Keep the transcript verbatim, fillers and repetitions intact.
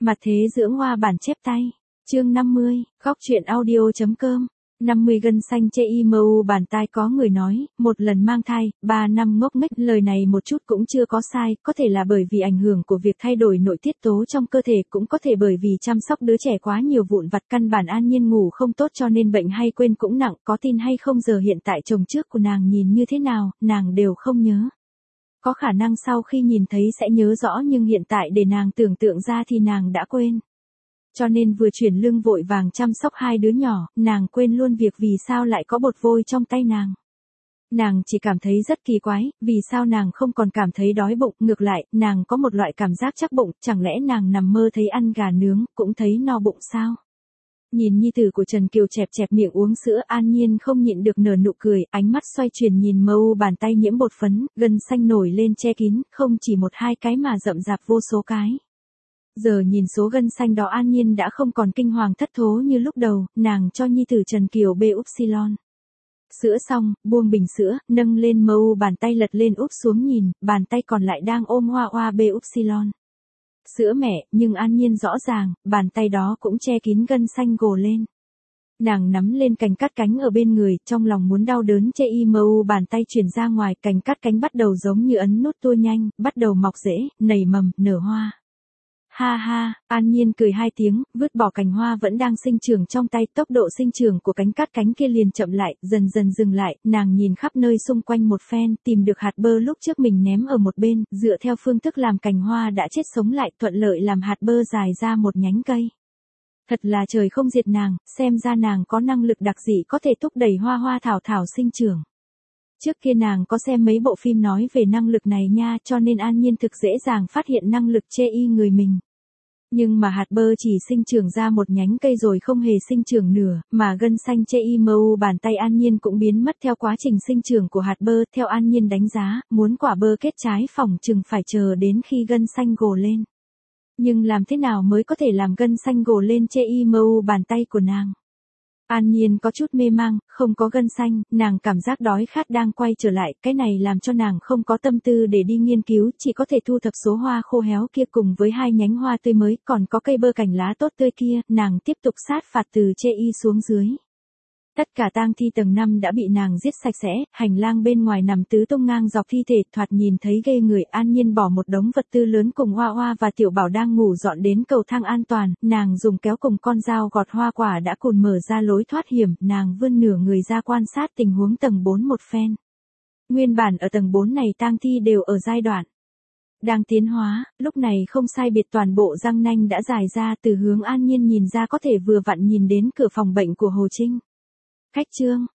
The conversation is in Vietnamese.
Mặt thế dưỡng hoa bản chép tay. Chương năm mươi, góc truyện audio.com. năm mươi gân xanh chê i em u bàn tay có người nói, một lần mang thai, ba năm ngốc nghếch, lời này một chút cũng chưa có sai, có thể là bởi vì ảnh hưởng của việc thay đổi nội tiết tố trong cơ thể, cũng có thể bởi vì chăm sóc đứa trẻ quá nhiều vụn vặt, căn bản An Nhiên ngủ không tốt cho nên bệnh hay quên cũng nặng, có tin hay không giờ hiện tại chồng trước của nàng nhìn như thế nào, nàng đều không nhớ. Có khả năng sau khi nhìn thấy sẽ nhớ rõ nhưng hiện tại để nàng tưởng tượng ra thì nàng đã quên. Cho nên vừa chuyển lưng vội vàng chăm sóc hai đứa nhỏ, nàng quên luôn việc vì sao lại có bột vôi trong tay nàng. Nàng chỉ cảm thấy rất kỳ quái, vì sao nàng không còn cảm thấy đói bụng, ngược lại, nàng có một loại cảm giác chắc bụng, chẳng lẽ nàng nằm mơ thấy ăn gà nướng, cũng thấy no bụng sao? Nhìn nhi tử của Trần Kiều chẹp chẹp miệng uống sữa, An Nhiên không nhịn được nở nụ cười, ánh mắt xoay chuyển nhìn em u bàn tay nhiễm bột phấn, gân xanh nổi lên che kín, không chỉ một hai cái mà rậm rạp vô số cái. Giờ nhìn số gân xanh đó An Nhiên đã không còn kinh hoàng thất thố như lúc đầu, nàng cho nhi tử Trần Kiều bê upsilon. Sữa xong, buông bình sữa, nâng lên em u bàn tay lật lên úp xuống nhìn, bàn tay còn lại đang ôm hoa hoa bê upsilon. Sữa mẹ, nhưng An Nhiên rõ ràng, bàn tay đó cũng che kín gân xanh gồ lên. Nàng nắm lên cành cắt cánh ở bên người, trong lòng muốn đau đớn chê i em u bàn tay chuyển ra ngoài, cành cắt cánh bắt đầu giống như ấn nút tua nhanh, bắt đầu mọc rễ, nảy mầm, nở hoa. Ha ha, An Nhiên cười hai tiếng, vứt bỏ cành hoa vẫn đang sinh trưởng trong tay, tốc độ sinh trưởng của cánh cắt cánh kia liền chậm lại, dần dần dừng lại, nàng nhìn khắp nơi xung quanh một phen, tìm được hạt bơ lúc trước mình ném ở một bên, dựa theo phương thức làm cành hoa đã chết sống lại, thuận lợi làm hạt bơ dài ra một nhánh cây. Thật là trời không diệt nàng, xem ra nàng có năng lực đặc dị có thể thúc đẩy hoa hoa thảo thảo sinh trưởng. Trước kia nàng có xem mấy bộ phim nói về năng lực này nha, cho nên An Nhiên thực dễ dàng phát hiện năng lực chê y người mình. Nhưng mà hạt bơ chỉ sinh trưởng ra một nhánh cây rồi không hề sinh trưởng nửa, mà gân xanh chê i em u bàn tay An Nhiên cũng biến mất theo quá trình sinh trưởng của hạt bơ. Theo An Nhiên đánh giá, muốn quả bơ kết trái phỏng chừng phải chờ đến khi gân xanh gồ lên. Nhưng làm thế nào mới có thể làm gân xanh gồ lên chê i em u bàn tay của nàng? An Nhiên có chút mê mang, không có gân xanh, nàng cảm giác đói khát đang quay trở lại, cái này làm cho nàng không có tâm tư để đi nghiên cứu, chỉ có thể thu thập số hoa khô héo kia cùng với hai nhánh hoa tươi mới, còn có cây bơ cành lá tốt tươi kia, nàng tiếp tục sát phạt từ chê y xuống dưới. Tất cả tang thi tầng năm đã bị nàng giết sạch sẽ, hành lang bên ngoài nằm tứ tung ngang dọc thi thể, thoạt nhìn thấy ghê người. An Nhiên bỏ một đống vật tư lớn cùng Hoa Hoa và Tiểu Bảo đang ngủ dọn đến cầu thang an toàn, nàng dùng kéo cùng con dao gọt hoa quả đã cùn mở ra lối thoát hiểm, nàng vươn nửa người ra quan sát tình huống tầng bốn một phen. Nguyên bản ở tầng bốn này tang thi đều ở giai đoạn đang tiến hóa, lúc này không sai biệt toàn bộ răng nanh đã dài ra, từ hướng An Nhiên nhìn ra có thể vừa vặn nhìn đến cửa phòng bệnh của Hồ Trinh. Khách trương,